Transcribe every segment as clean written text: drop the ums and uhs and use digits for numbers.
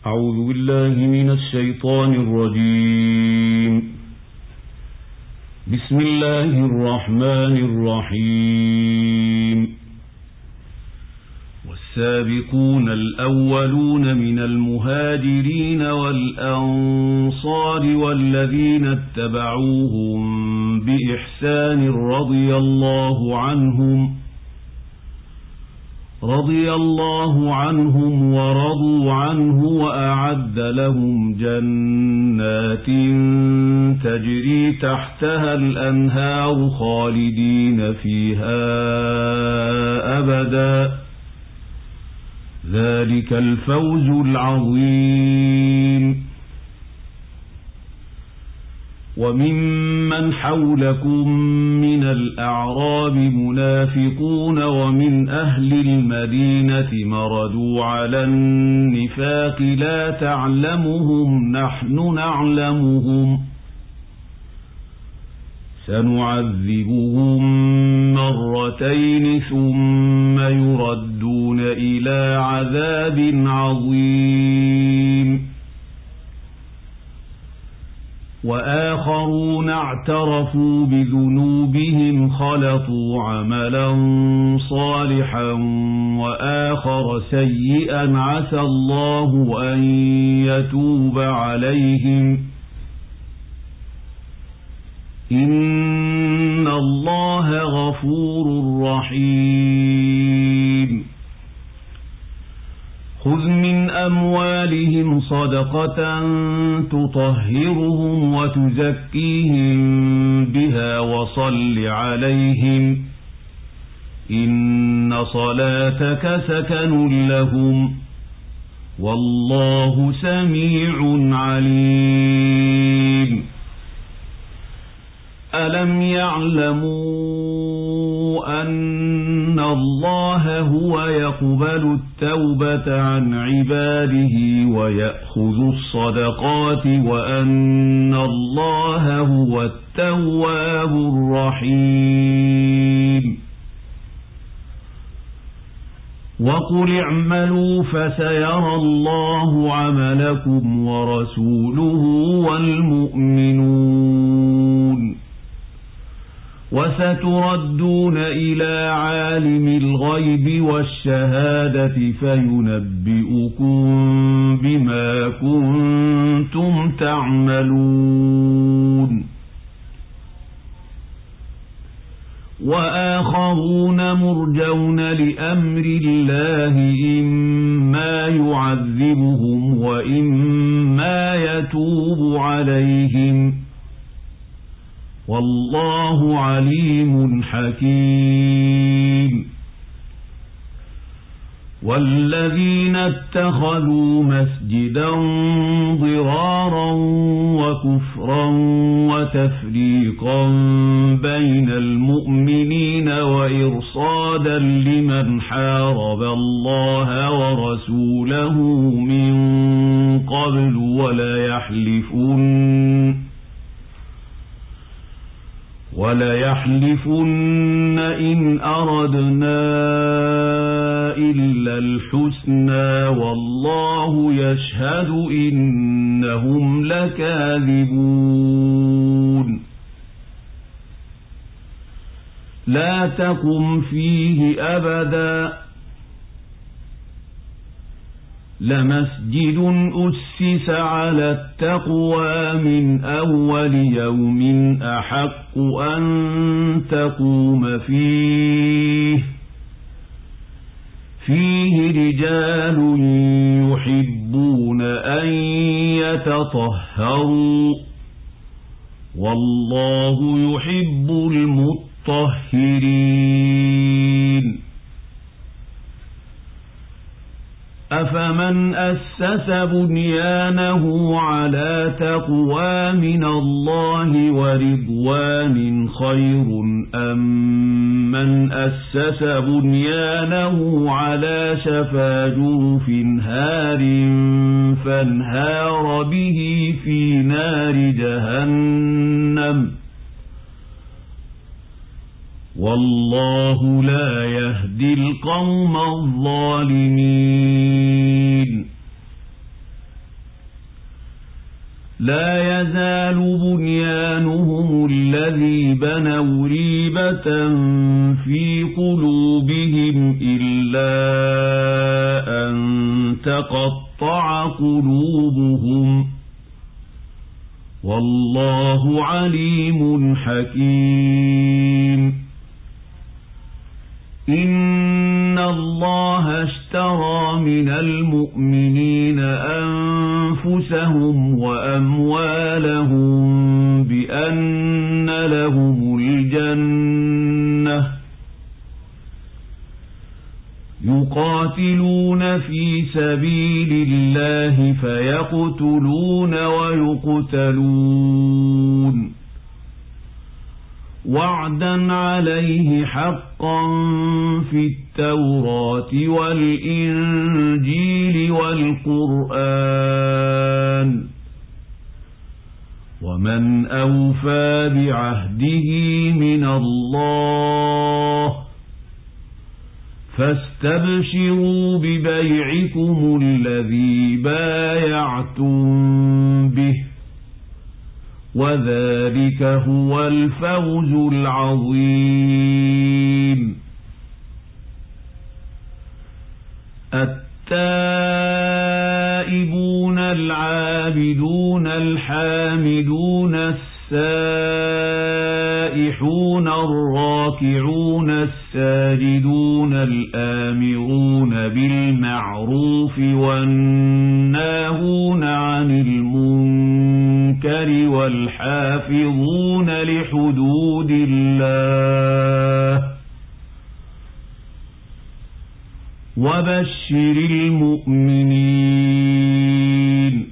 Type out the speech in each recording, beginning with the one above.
أعوذ بالله من الشيطان الرجيم. بسم الله الرحمن الرحيم. والسابقون الأولون من المهاجرين والأنصار والذين اتبعوهم بإحسان رضي الله عنهم ورضوا عنه وأعد لهم جنات تجري تحتها الأنهار خالدين فيها أبدا، ذلك الفوز العظيم. وممن حولكم من الأعراب منافقون ومن أهل المدينة مردوا على النفاق لا تعلمهم نحن نعلمهم سنعذبهم مرتين ثم يردون إلى عذاب عظيم. وآخرون اعترفوا بذنوبهم خلطوا عملا صالحا وآخر سيئا عسى الله أن يتوب عليهم إن الله غفور رحيم. خذ من أموالهم صدقة تطهرهم وتزكيهم بها وصل عليهم إن صلاتك سكن لهم والله سميع عليم. ألم يعلموا أن الله هو يقبل التوبة عن عباده ويأخذ الصدقات وأن الله هو التواب الرحيم. وقل اعملوا فسيرى الله عملكم ورسوله والمؤمنون وستردون إلى عالم الغيب والشهادة فينبئكم بما كنتم تعملون. وآخرون مرجون لأمر الله إما يعذبهم وإما يتوب عليهم والله عليم حكيم. والذين اتخذوا مسجدا ضرارا وكفرا وتفريقا بين المؤمنين وإرصادا لمن حارب الله ورسوله من قبل وليحلفن إن أردنا إلا الحسنى والله يشهد إنهم لكاذبون. لا تقم فيه أبدا لمسجد أسس على التقوى من أول يوم أحق أن تقوم فيه رجال يحبون أن يتطهروا والله يحب المطهرين. أفمن أسس بنيانه على تقوى من الله ورضوان خير أم من أسس بنيانه على شفا جرف هار فانهار به في نار جهنم والله لا يهدي القوم الظالمين. لا يزال بنيانهم الذي بنوا ريبة في قلوبهم إلا أن تقطع قلوبهم والله عليم حكيم إن الله اشترى من المؤمنين أنفسهم وأموالهم بأن لهم الجنة يقاتلون في سبيل الله فيقتلون ويقتلون وعدا عليه حقا في التوراة والإنجيل والقرآن ومن أوفى بعهده من الله فاستبشروا ببيعكم الذي بايعتم به وذلك هو الفوز العظيم التائبون العابدون الحامدون السائحون الراكعون الساجدون الآمرون بالمعروف والناهون عن المنكر والحافظون لحدود الله وبشر المؤمنين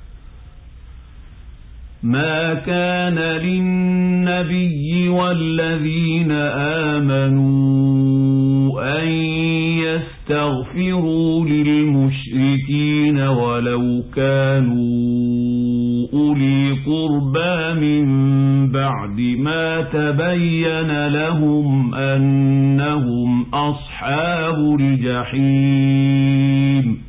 ما كان للنبي والذين آمنوا أن يستغفروا للمشركين ولو كانوا أولي قربى من بعد ما تبين لهم أنهم أصحاب الجحيم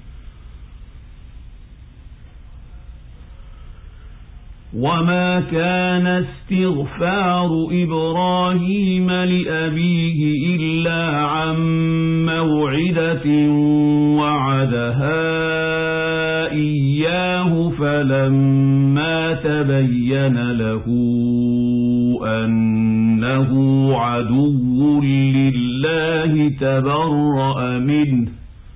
وما كان استغفار إبراهيم لأبيه إلا عن موعدة وعدها إياه فلما تبين له أنه عدو لله تبرأ منه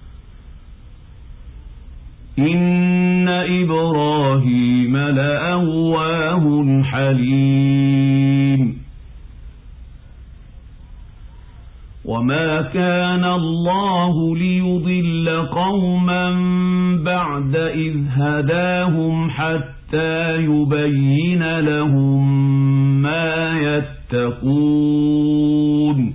إن إبراهيم لأواه حليم وما كان الله ليضل قوما بعد إذ هداهم حتى يبين لهم ما يتقون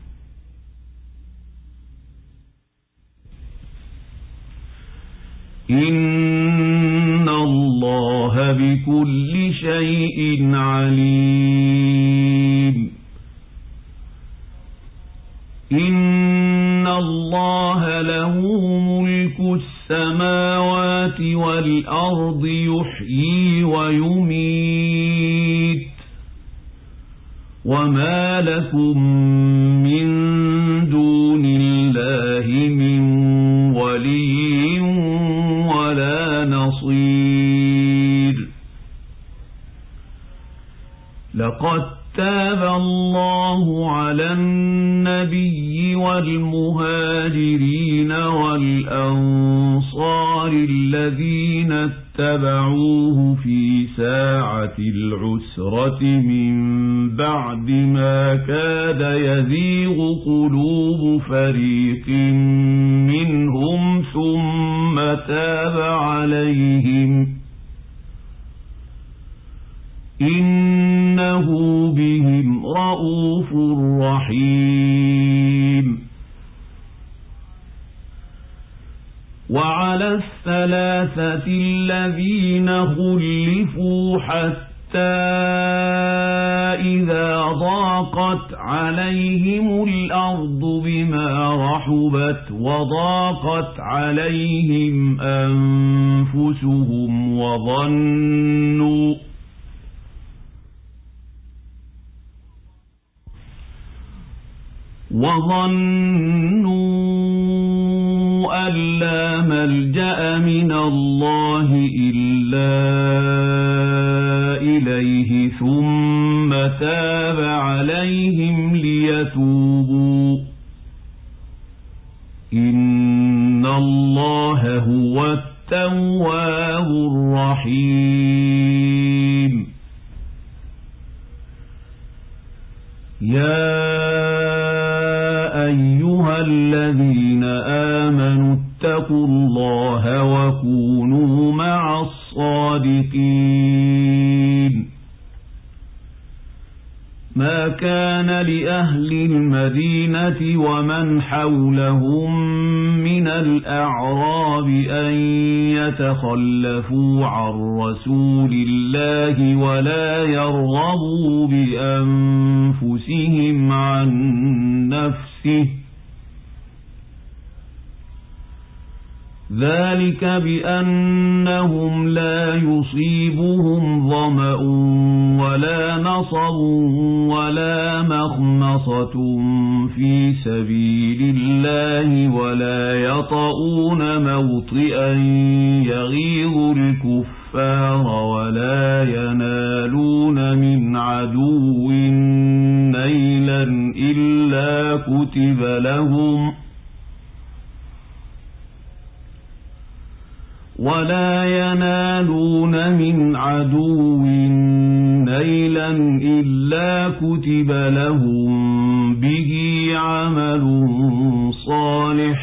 إن الله بكل شيء عليم إن الله له ملك السماوات والأرض يحيي ويميت وما لكم من دون الله من ولي ولا نصير لقد تاب الله على النبي والمهاجرين والأنصار الذين اتبعوه في ساعة العسرة من بعد ما كاد يزيغ قلوب فريق منهم ثم تاب عليهم إنه بهم رءوف رحيم وعلى الثلاثة الذين خلفوا حتى إذا ضاقت عليهم الأرض بما رحبت وضاقت عليهم أنفسهم وظنوا أن لا ملجأ من الله إلا إليه ثم تاب عليهم ليتوبوا إن الله هو التواب الرحيم يا أيها الذين آمنوا اتقوا الله وكونوا مع الصادقين ما كان لأهل المدينة ومن حولهم من الأعراب أن يتخلفوا عن رسول الله ولا يرغبوا بأنفسهم عن نفسه ذلك بأنهم لا يصيبهم ظمأ ولا نصب ولا مخمصة في سبيل الله ولا يطؤون موطئا يغيظ الكفار ولا ينالون من عدو نيلا إلا كتب لهم به عمل صالح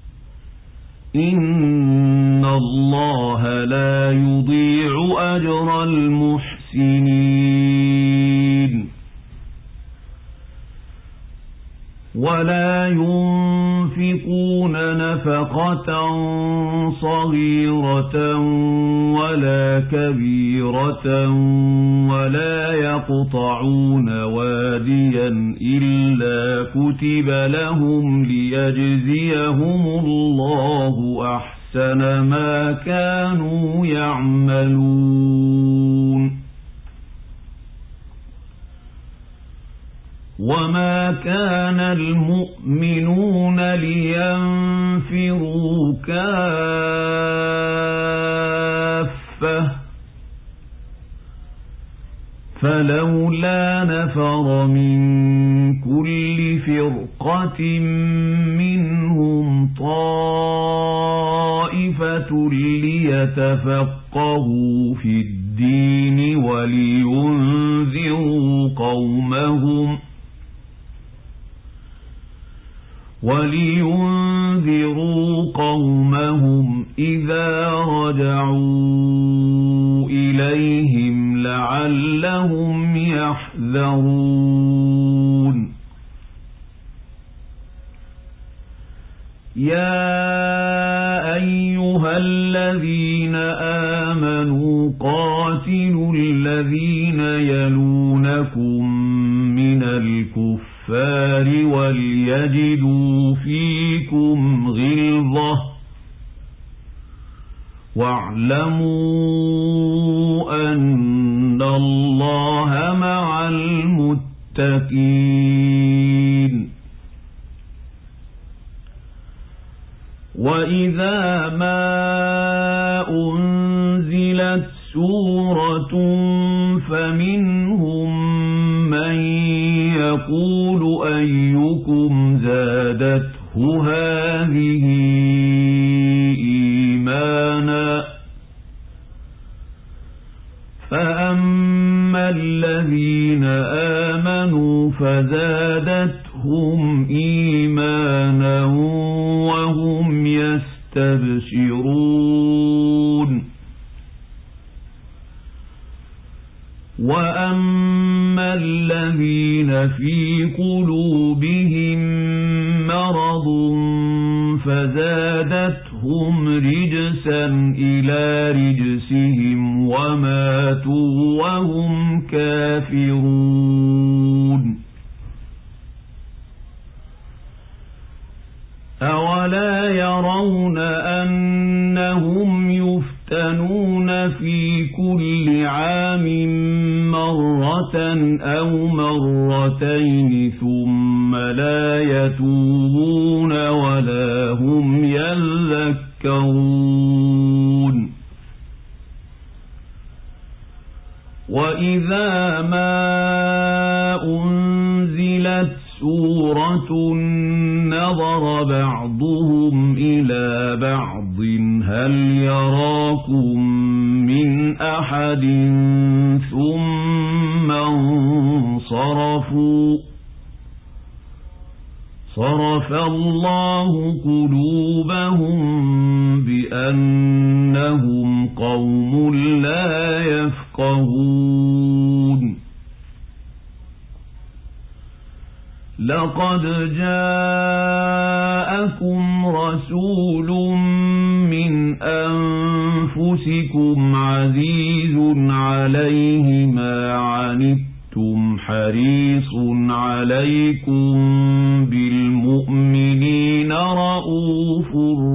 إن الله لا يضيع أجر المحسنين ولا ينفقون نفقة صغيرة ولا كبيرة ولا يقطعون واديا إلا كتب لهم ليجزيهم الله أحسن ما كانوا يعملون وما كان المؤمنون لينفروا كافة فلولا نفر من كل فرقة منهم طائفة ليتفقهوا في الدين ولينذروا قومهم إذا رجعوا إليهم لعلهم يحذرون يا أيها الذين آمنوا قاتلوا الذين يلونكم من الكفار وليجدوا فيكم غلظة واعلموا أن الله مع المتقين وإذا ما أنزلت سورة فمنهم من يقول أيكم زادته هذه إيمانا فأما الذين آمنوا فزادتهم إيمانا وهم يستبشرون وأما الذين في قلوبهم مرض فزادتهم فزادتهم رجسا إلى رجسهم وماتوا وهم كافرون أولا يرون أنهم يفتنون في كل عام مرة أو مرتين ثم لا يتوبون ولا هم يذكرون وإذا ما أنزلت سورة نظر بعضهم إلى بعض هل يراكم من أحد ثم انصرفوا صرف الله قلوبهم بأنهم قوم لا يفقهون لقد جاءكم رسول من أنفسكم عزيز عليه ما عنتم حريص عليكم بالمؤمنين رؤوف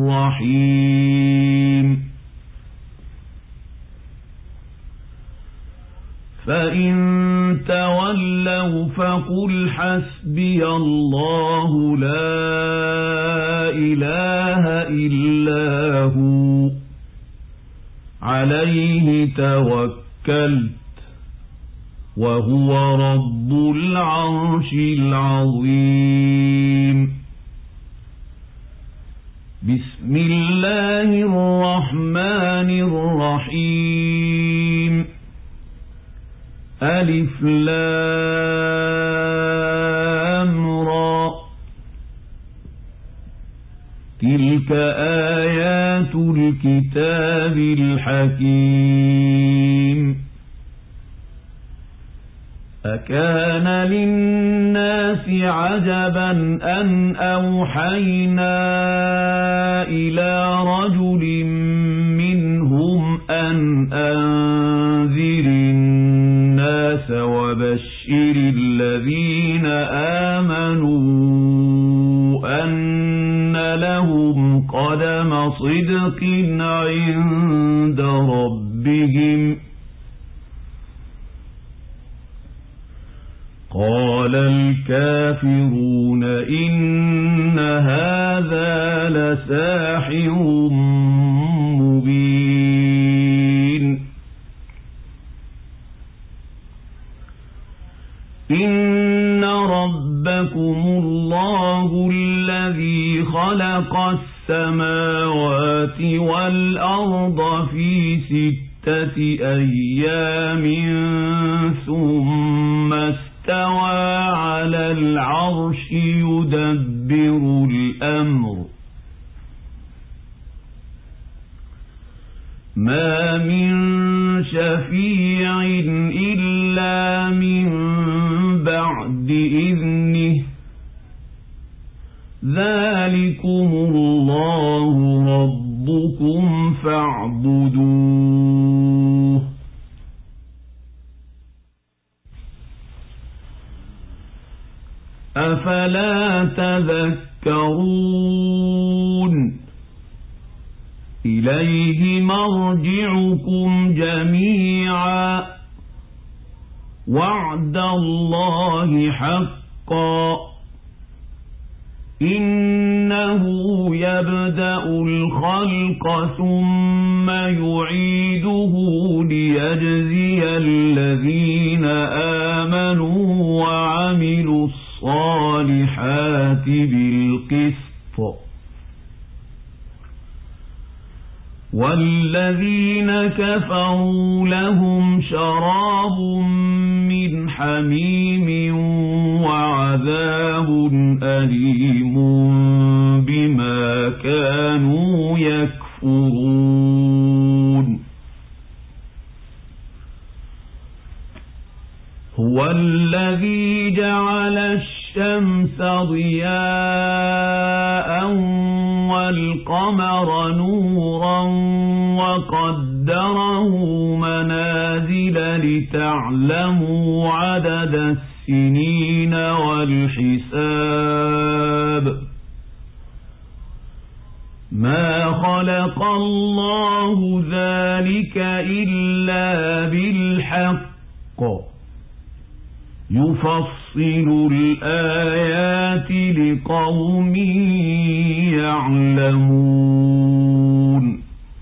رحيم فإن تولوا فقل حسبي الله لا إله إلا هو عليه توكلت وهو رب العرش العظيم بسم الله الرحمن الرحيم ألف لام را تلك آيات الكتاب الحكيم أكان للناس عجبا أن أوحينا إلى رجل منهم أن أنذر الناس وبشر الذين آمنوا أن لهم قدم صدق عند ربهم قال الكافرون إن هذا لساحر مبين إن ربكم الله الذي خلق السماوات والأرض في 6 أيام ثم استوى على العرش يدبر الأمر ما من شفيع إلا من بعد إذنه ذلكم الله ربكم فاعبدوه أفلا تذكرون إليه مرجعكم جميعا وعد الله حقا إنه يبدأ الخلق ثم يعيده ليجزي الذين آمنوا وعملوا الصالحات بالقسط والذين كفروا لهم شراب من حميم وعذاب أليم بما كانوا يكفرون هو الذي جعل الشمس ضياء والقمر نورا وقدره منازل لتعلموا عدد السنين والحساب ما خلق الله ذلك إلا بالحق يفصل الآيات لقوم يعلمون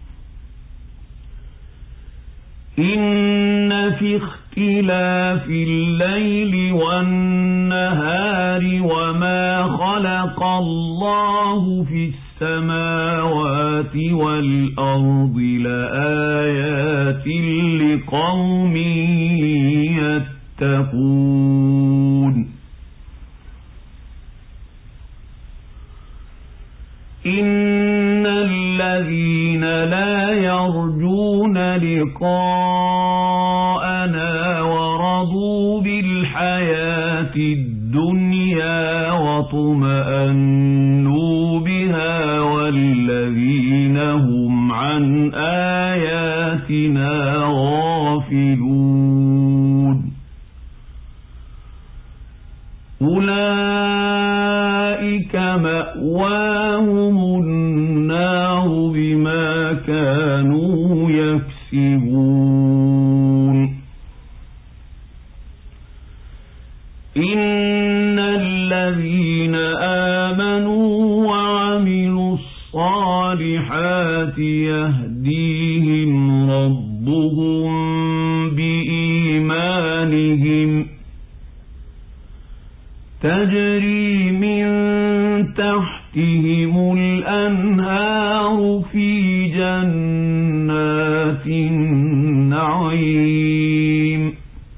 إن في اختلاف الليل والنهار وما خلق الله في السماوات والأرض لآيات لقوم يتقون إن الذين لا يرجون لقاءنا ورضوا بالحياة الدنيا واطمأنوا بها والذين هم عن آياتنا غافلون أولئك مأواهم النار بما كانوا يكسبون إن الذين آمنوا وعملوا الصالحات يهديهم ربهم بإيمانهم تجري من تحتهم الأنهار في جنات النعيم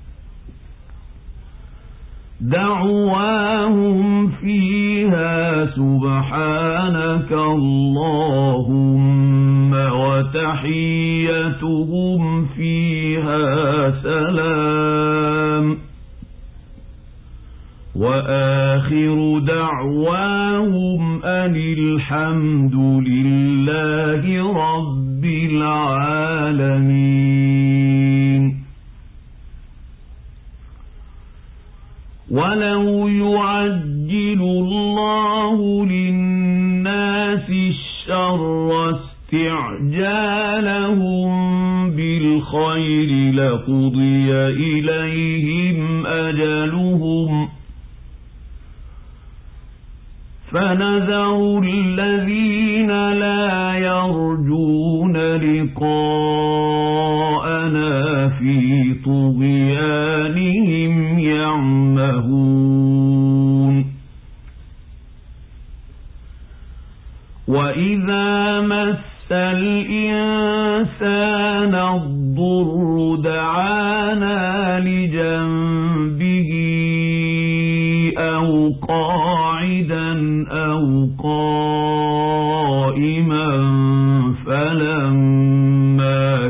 دعواهم فيها سبحانك اللهم وتحيتهم فيها سلام وآخر دعواهم أن الحمد لله رب العالمين ولو يعجل الله للناس الشر استعجالهم بالخير لقضي إليهم أجلهم فنذر الذين لا يرجون لقاءنا في طغيانهم يعمهون وإذا مس الإنسان الضر دعانا لجنبه أو قاعدا أو قائما فلما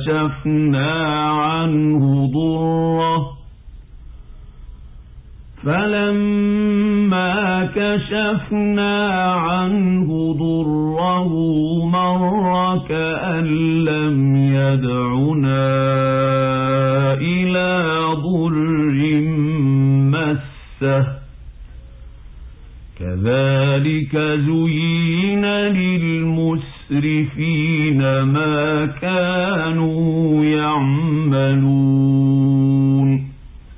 كشفنا عنه ضره مر كأن لم يدعنا إلى ضر مسه كذلك زين للمسرفين ما كانوا يعملون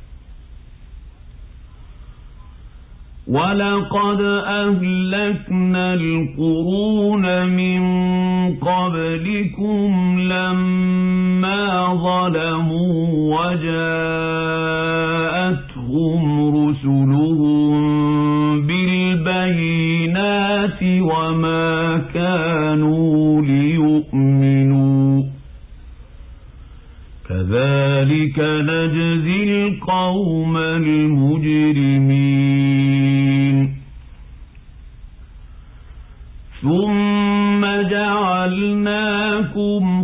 ولقد أهلكنا القرون من قبلكم لما ظلموا وجاءتهم رسلهم بالبينات وما كانوا ليؤمنوا كذلك نجزي القوم المجرمين ثم جعلناكم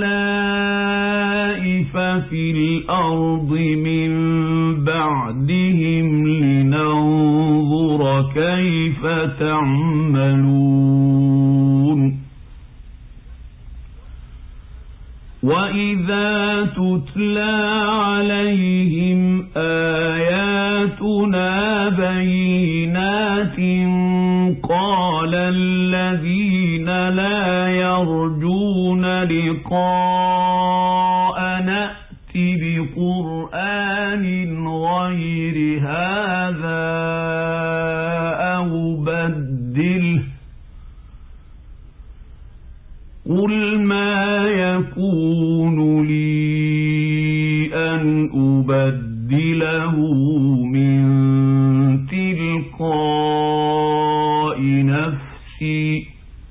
خلائف في الأرض من بعدهم لننظر كيف تعملون وَإِذَا تُتْلَى عَلَيْهِمْ آيَاتُنَا بَيِّنَاتٍ قَالَ الَّذِينَ لَا يَرْجُونَ لِقَاءَنَا ائْتِ بِقُرْآنٍ غَيْرِ هَذَا أَوْ بَدِّلْهُ قُلْ مَا يَكُونُ لِي أَنْ أُبَدِّلَهُ مِنْ تِلْقَاءِ نَفْسِي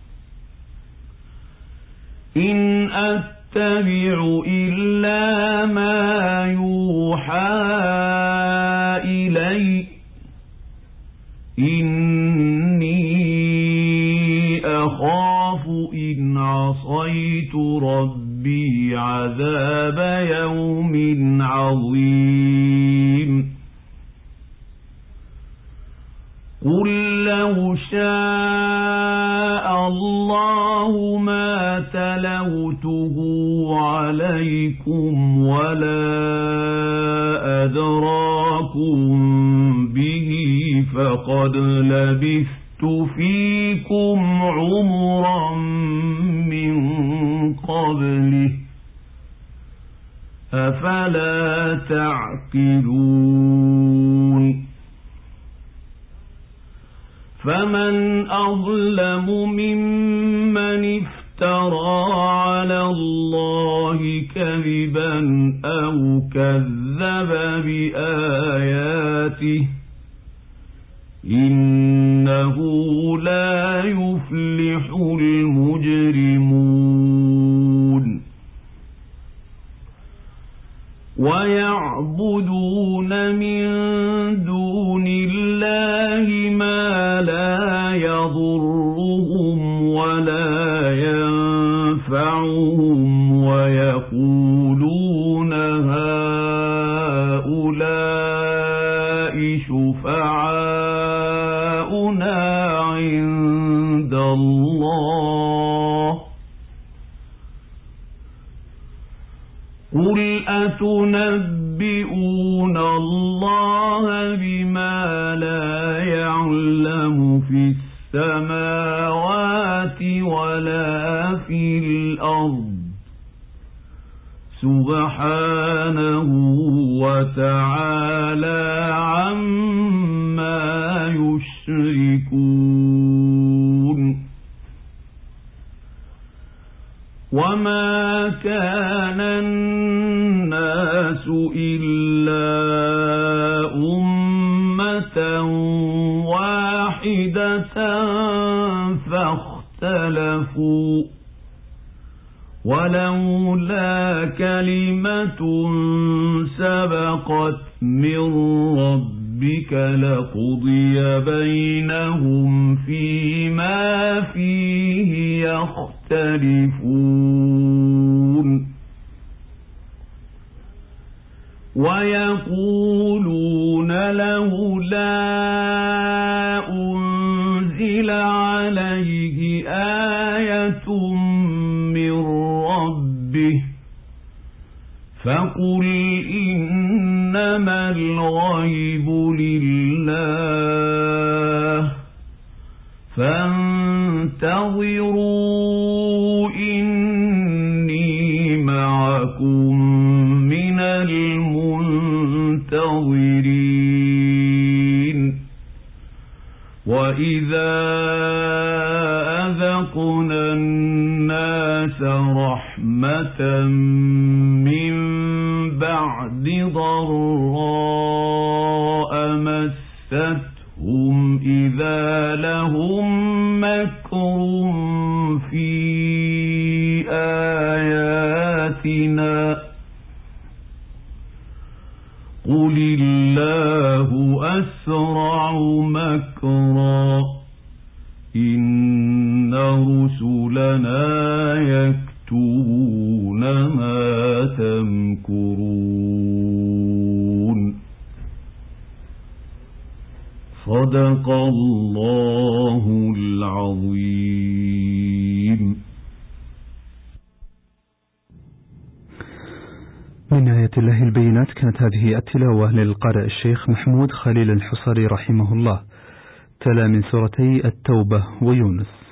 إِنْ أَتَّبِعُ إِلَّا مَا يُوحَى إِلَيَّ إِنِّي أَخَافُ إِنْ عَصَيْتُ رَبِّي عَذَابَ يَوْمٍ عَظِيمٍ قُلْ لَوْ شَاءَ اللَّهُ مَا تَلَوْتُهُ عَلَيْكُمْ وَلَا أَدْرَاكُمْ بِهِ فَقَدْ لَبِثْتُ فِيكُمْ عُمُرًا مِّن قَبْلِهِ أَفَلَا تَعْقِلُونَ فَمَنْ أَظْلَمُ مِمَّنِ افْتَرَى عَلَى اللَّهِ كَذِبًا أَوْ كَذَّبَ بِآيَاتِهِ إِنَّهُ لَا يُفْلِحُ الْمُجْرِمُونَ وَيَعْبُدُونَ مِن دُونِ اللَّهِ مَا لَا يَضُرُّهُمْ وَلَا يَنفَعُهُمْ وَيَقُولُونَ هَؤُلَاءِ شُفَعَاؤُنَا عِندَ اللَّهِ قُلْ أَتُنَبِّئُونَ اللَّهَ بِمَا لَا يَعْلَمُ فِي السَّمَاوَاتِ وَلَا فِي الْأَرْضِ سُبْحَانَهُ وَتَعَالَى عَمَّا يُشْرِكُونَ وَمَا كَانَ النَّاسُ إِلَّا أُمَّةً وَاحِدَةً فَاخْتَلَفُوا وَلَوْلَا كَلِمَةٌ سَبَقَتْ مِنْ رَبِّكَ لَقُضِيَ بَيْنَهُمْ فِيمَا فِيهِ يَخْتَلِفُونَ وَيَقُولُونَ لَوْلَا أُنْزِلَ عَلَيْهِ آيَةٌ مِّن رَّبِّهِ فَقُلْ إِنَّمَا الْغَيْبُ لِلَّهِ فَانتَظِرُوا إِنِّي مَعَكُمْ مِنَ الْمُنتَظِرِينَ وَإِذَا أَذَقْنَا النَّاسَ رَحْمَةً مِّن بَعْدِ ضَرَّاءَ مَسَّتْهُمْ إِذَا لَهُم مَّكْرٌ فِي آيَاتِنَا قُلِ اللَّهُ أَسْرَعُ مَكْرًا إِنَّ رُسُلَنَا يَكْتُبُونَ مَا تَمْكُرُونَ صدق الله العظيم. من آيات الله البينات. كانت هذه التلاوة للقارئ الشيخ محمود خليل الحصري رحمه الله، تلا من سورتي التوبة ويونس.